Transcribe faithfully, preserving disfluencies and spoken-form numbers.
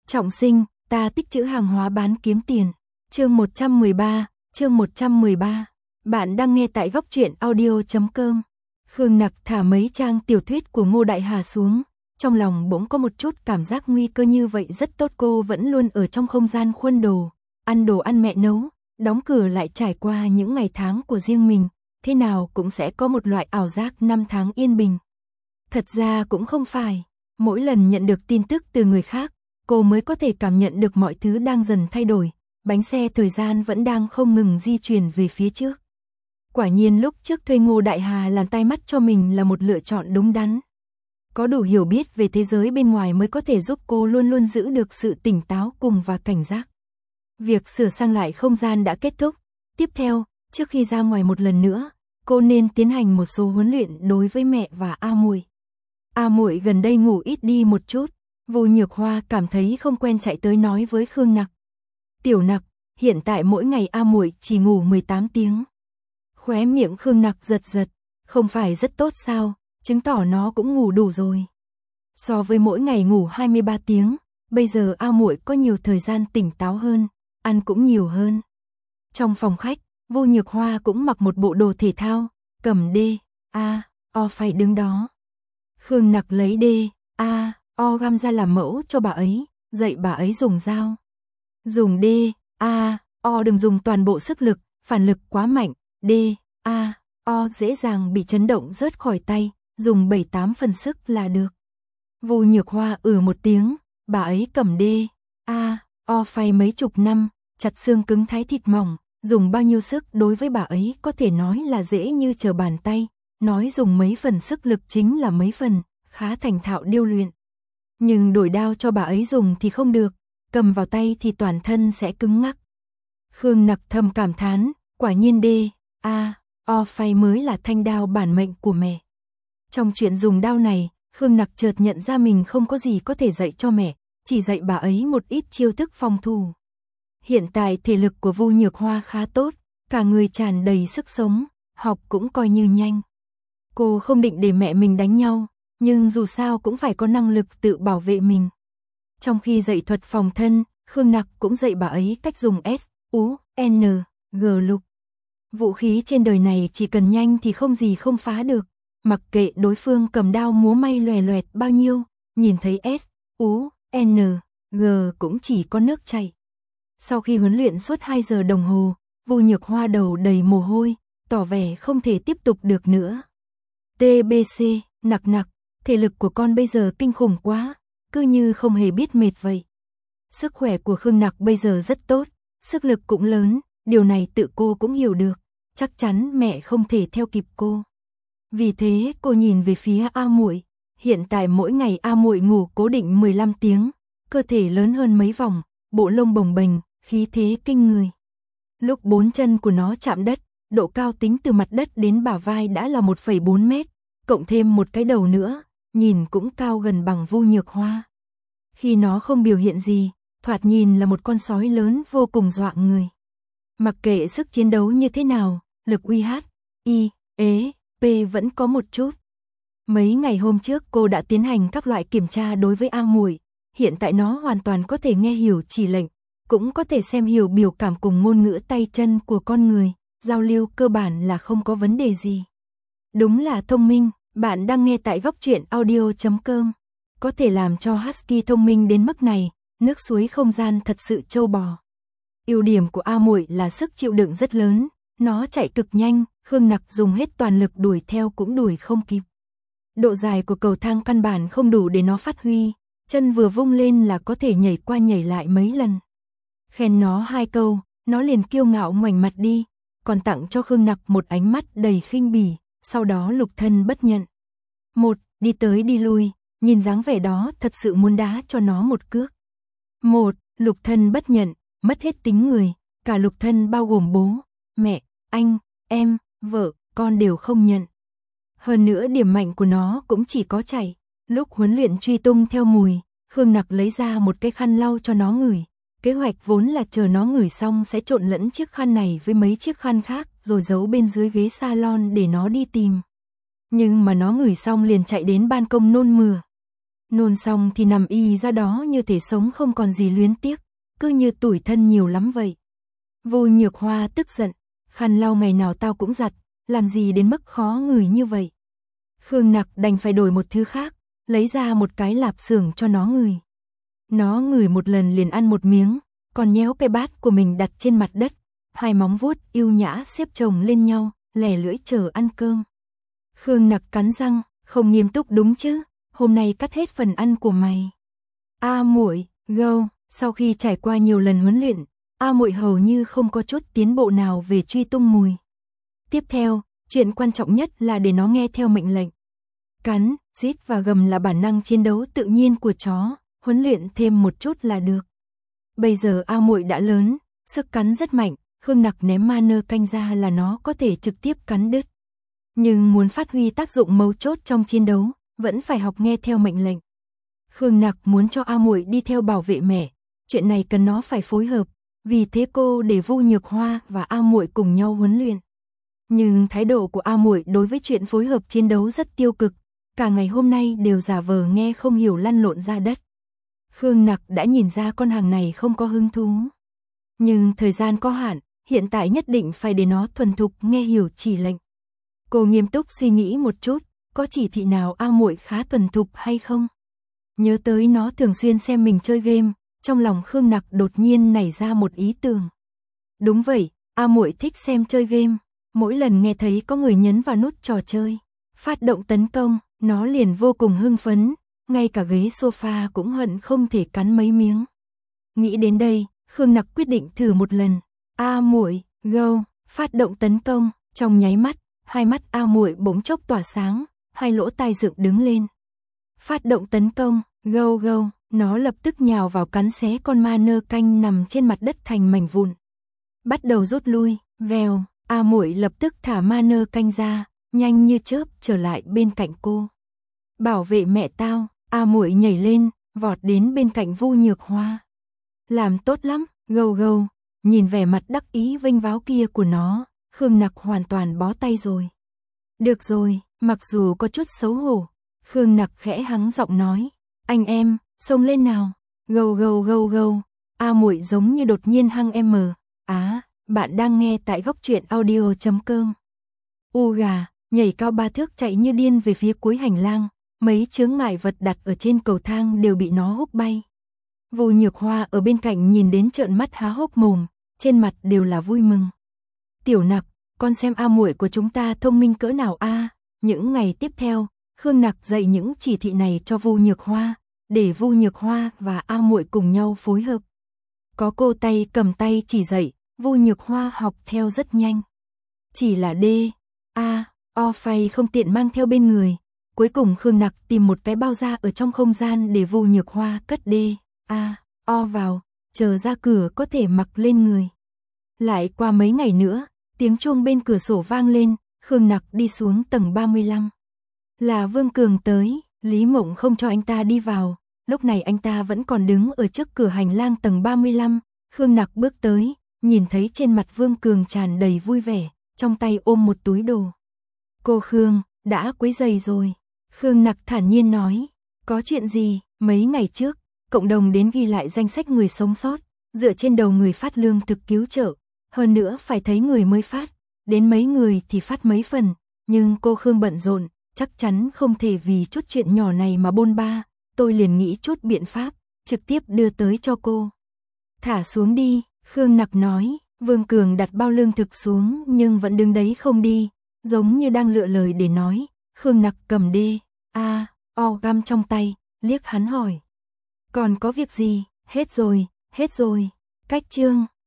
Trọng sinh, ta tích trữ hàng hóa bán kiếm tiền. Chương một trăm mười ba, chương một trăm mười ba. Bạn đang nghe tại góc truyện audio chấm com. Khương Nặc thả mấy trang tiểu thuyết của Ngô Đại Hà xuống, trong lòng bỗng có một chút cảm giác nguy cơ. Như vậy rất tốt, cô vẫn luôn ở trong không gian khuôn đồ, ăn đồ ăn mẹ nấu, đóng cửa lại trải qua những ngày tháng của riêng mình, thế nào cũng sẽ có một loại ảo giác năm tháng yên bình. Thật ra cũng không phải, mỗi lần nhận được tin tức từ người khác, cô mới có thể cảm nhận được mọi thứ đang dần thay đổi, bánh xe thời gian vẫn đang không ngừng di chuyển về phía trước. Quả nhiên lúc trước thuê Ngô Đại Hà làm tai mắt cho mình là một lựa chọn đúng đắn. Có đủ hiểu biết về thế giới bên ngoài mới có thể giúp cô luôn luôn giữ được sự tỉnh táo cùng và cảnh giác. Việc sửa sang lại không gian đã kết thúc. Tiếp theo, trước khi ra ngoài một lần nữa, cô nên tiến hành một số huấn luyện đối với mẹ và A Muội. A Muội gần đây ngủ ít đi một chút, Vu Nhược Hoa cảm thấy không quen chạy tới nói với Khương Nặc. Tiểu Nặc, hiện tại mỗi ngày A Muội chỉ ngủ mười tám tiếng. Khóe miệng Khương Nặc giật giật, không phải rất tốt sao, chứng tỏ nó cũng ngủ đủ rồi. So với mỗi ngày ngủ hai mươi ba tiếng, bây giờ A Muội có nhiều thời gian tỉnh táo hơn, ăn cũng nhiều hơn. Trong phòng khách, Vu Nhược Hoa cũng mặc một bộ đồ thể thao, cầm D, A, O phải đứng đó. Khương Nặc lấy D, A, O găm ra làm mẫu cho bà ấy, dạy bà ấy dùng dao. Dùng D, A, O đừng dùng toàn bộ sức lực, phản lực quá mạnh, D, A, O dễ dàng bị chấn động rớt khỏi tay, dùng bảy tám phần sức là được. Vu Nhược Hoa ừ một tiếng, bà ấy cầm D, A, O phay mấy chục năm, chặt xương cứng thái thịt mỏng, dùng bao nhiêu sức đối với bà ấy có thể nói là dễ như trở bàn tay, nói dùng mấy phần sức lực chính là mấy phần, khá thành thạo điêu luyện. Nhưng đổi đao cho bà ấy dùng thì không được, cầm vào tay thì toàn thân sẽ cứng ngắc. Khương Nặc thầm cảm thán, quả nhiên D, A, O phay mới là thanh đao bản mệnh của mẹ. Trong chuyện dùng đao này, Khương Nặc chợt nhận ra mình không có gì có thể dạy cho mẹ, chỉ dạy bà ấy một ít chiêu thức phòng thủ. Hiện tại thể lực của Vu Nhược Hoa khá tốt, cả người tràn đầy sức sống, học cũng coi như nhanh. Cô không định để mẹ mình đánh nhau, nhưng dù sao cũng phải có năng lực tự bảo vệ mình. Trong khi dạy thuật phòng thân, Khương Nặc cũng dạy bà ấy cách dùng S, U, N, G lục. Vũ khí trên đời này chỉ cần nhanh thì không gì không phá được, mặc kệ đối phương cầm đao múa may loè loẹt bao nhiêu, nhìn thấy S, U, N, G cũng chỉ có nước chảy. Sau khi huấn luyện suốt hai giờ đồng hồ, Vu Nhược Hoa đầu đầy mồ hôi, tỏ vẻ không thể tiếp tục được nữa. T B C, Nặc Nặc, thể lực của con bây giờ kinh khủng quá, cứ như không hề biết mệt vậy. Sức khỏe của Khương Nặc bây giờ rất tốt, sức lực cũng lớn, điều này tự cô cũng hiểu được, chắc chắn mẹ không thể theo kịp cô. Vì thế cô nhìn về phía A Muội, hiện tại mỗi ngày A Muội ngủ cố định mười lăm tiếng, cơ thể lớn hơn mấy vòng, bộ lông bồng bềnh, khí thế kinh người. Lúc bốn chân của nó chạm đất, độ cao tính từ mặt đất đến bả vai đã là một phẩy bốn mét, cộng thêm một cái đầu nữa, nhìn cũng cao gần bằng Vu Nhược Hoa. Khi nó không biểu hiện gì, thoạt nhìn là một con sói lớn vô cùng dọa người. Mặc kệ sức chiến đấu như thế nào, lực uy hát, I, ế, P vẫn có một chút. Mấy ngày hôm trước cô đã tiến hành các loại kiểm tra đối với A Muội, hiện tại nó hoàn toàn có thể nghe hiểu chỉ lệnh, cũng có thể xem hiểu biểu cảm cùng ngôn ngữ tay chân của con người, giao lưu cơ bản là không có vấn đề gì. Đúng là thông minh, bạn đang nghe tại góc truyện audio chấm com. Có thể làm cho Husky thông minh đến mức này, nước suối không gian thật sự trâu bò. Ưu điểm của A Muội là sức chịu đựng rất lớn, nó chạy cực nhanh, Khương Nặc dùng hết toàn lực đuổi theo cũng đuổi không kịp. Độ dài của cầu thang căn bản không đủ để nó phát huy, chân vừa vung lên là có thể nhảy qua nhảy lại mấy lần. Khen nó hai câu, nó liền kiêu ngạo ngoảnh mặt đi, còn tặng cho Khương Nặc một ánh mắt đầy khinh bỉ, sau đó lục thân bất nhận. Một, đi tới đi lui, nhìn dáng vẻ đó thật sự muốn đá cho nó một cước. Một, lục thân bất nhận, mất hết tính người, cả lục thân bao gồm bố, mẹ, anh, em, vợ, con đều không nhận. Hơn nữa điểm mạnh của nó cũng chỉ có chạy. Lúc huấn luyện truy tung theo mùi, Khương Nặc lấy ra một cái khăn lau cho nó ngửi. Kế hoạch vốn là chờ nó ngửi xong sẽ trộn lẫn chiếc khăn này với mấy chiếc khăn khác rồi giấu bên dưới ghế salon để nó đi tìm. Nhưng mà nó ngửi xong liền chạy đến ban công nôn mửa. Nôn xong thì nằm y ra đó như thể sống không còn gì luyến tiếc, cứ như tủi thân nhiều lắm vậy. Vô Nhược Hoa tức giận, khăn lau ngày nào tao cũng giặt, làm gì đến mức khó ngửi như vậy. Khương Nặc đành phải đổi một thứ khác, lấy ra một cái lạp xưởng cho nó ngửi. Nó ngửi một lần liền ăn một miếng, còn nhéo cái bát của mình đặt trên mặt đất, hai móng vuốt yêu nhã xếp chồng lên nhau, lẻ lưỡi chờ ăn cơm. Khương Nặc cắn răng, không nghiêm túc đúng chứ, hôm nay cắt hết phần ăn của mày. A Muội, gâu, sau khi trải qua nhiều lần huấn luyện, A Muội hầu như không có chút tiến bộ nào về truy tung mùi. Tiếp theo, chuyện quan trọng nhất là để nó nghe theo mệnh lệnh. Cắn, rít và gầm là bản năng chiến đấu tự nhiên của chó, huấn luyện thêm một chút là được. Bây giờ A Muội đã lớn, sức cắn rất mạnh, Khương Nặc ném ma nơ canh ra là nó có thể trực tiếp cắn đứt. Nhưng muốn phát huy tác dụng mấu chốt trong chiến đấu, vẫn phải học nghe theo mệnh lệnh. Khương Nặc muốn cho A Muội đi theo bảo vệ mẹ, chuyện này cần nó phải phối hợp, vì thế cô để Vô Nhược Hoa và A Muội cùng nhau huấn luyện. Nhưng thái độ của A Muội đối với chuyện phối hợp chiến đấu rất tiêu cực, cả ngày hôm nay đều giả vờ nghe không hiểu lăn lộn ra đất. Khương Nặc đã nhìn ra con hàng này không có hứng thú. Nhưng thời gian có hạn, hiện tại nhất định phải để nó thuần thục nghe hiểu chỉ lệnh. Cô nghiêm túc suy nghĩ một chút, có chỉ thị nào A Muội khá thuần thục hay không? Nhớ tới nó thường xuyên xem mình chơi game, trong lòng Khương Nặc đột nhiên nảy ra một ý tưởng. Đúng vậy, A Muội thích xem chơi game, mỗi lần nghe thấy có người nhấn vào nút trò chơi, phát động tấn công, nó liền vô cùng hưng phấn, ngay cả ghế sofa cũng hận không thể cắn mấy miếng. Nghĩ đến đây, Khương Nặc quyết định thử một lần. A Muội, go, phát động tấn công, trong nháy mắt, hai mắt A Muội bỗng chốc tỏa sáng, hai lỗ tai dựng đứng lên. Phát động tấn công, go go, nó lập tức nhào vào cắn xé con ma nơ canh nằm trên mặt đất thành mảnh vụn. Bắt đầu rút lui, vèo, A Muội lập tức thả ma nơ canh ra, nhanh như chớp trở lại bên cạnh cô. Bảo vệ mẹ tao, A Muội nhảy lên, vọt đến bên cạnh Vô Nhược Hoa. Làm tốt lắm, gâu gâu, nhìn vẻ mặt đắc ý vênh váo kia của nó, Khương Nặc hoàn toàn bó tay rồi. Được rồi, mặc dù có chút xấu hổ, Khương Nặc khẽ hắng giọng nói, anh em, xông lên nào, gâu gâu gâu gâu, A Muội giống như đột nhiên hăng em mờ, á, bạn đang nghe tại góc truyện audio chấm com. U gà, nhảy cao ba thước chạy như điên về phía cuối hành lang, mấy chướng ngại vật đặt ở trên cầu thang đều bị nó húc bay. Vô Nhược Hoa ở bên cạnh nhìn đến trợn mắt há hốc mồm, trên mặt đều là vui mừng. Tiểu Nặc, con xem A Muội của chúng ta thông minh cỡ nào a? Những ngày tiếp theo, Khương Nặc dạy những chỉ thị này cho Vô Nhược Hoa, để Vô Nhược Hoa và A Muội cùng nhau phối hợp. Có cô tay cầm tay chỉ dạy, Vô Nhược Hoa học theo rất nhanh. Chỉ là D, A, O phây không tiện mang theo bên người. Cuối cùng Khương Nặc tìm một cái bao da ở trong không gian để Vô Nhược Hoa cất D, A, O vào, chờ ra cửa có thể mặc lên người. Lại qua mấy ngày nữa, tiếng chuông bên cửa sổ vang lên, Khương Nặc đi xuống tầng ba mươi lăm. Là Vương Cường tới, Lý Mộng không cho anh ta đi vào, lúc này anh ta vẫn còn đứng ở trước cửa hành lang tầng ba mươi lăm, Khương Nặc bước tới, nhìn thấy trên mặt Vương Cường tràn đầy vui vẻ, trong tay ôm một túi đồ. Cô Khương, đã quấy rầy rồi. Khương Nặc thản nhiên nói, có chuyện gì? Mấy ngày trước, cộng đồng đến ghi lại danh sách người sống sót, dựa trên đầu người phát lương thực cứu trợ, hơn nữa phải thấy người mới phát, đến mấy người thì phát mấy phần, nhưng cô Khương bận rộn, chắc chắn không thể vì chút chuyện nhỏ này mà bôn ba, tôi liền nghĩ chút biện pháp, trực tiếp đưa tới cho cô. Thả xuống đi, Khương Nặc nói, Vương Cường đặt bao lương thực xuống nhưng vẫn đứng đấy không đi, giống như đang lựa lời để nói. Khương Nặc cầm D, A, O găm trong tay, liếc hắn hỏi. Còn có việc gì? Hết rồi, hết rồi. Cách chương.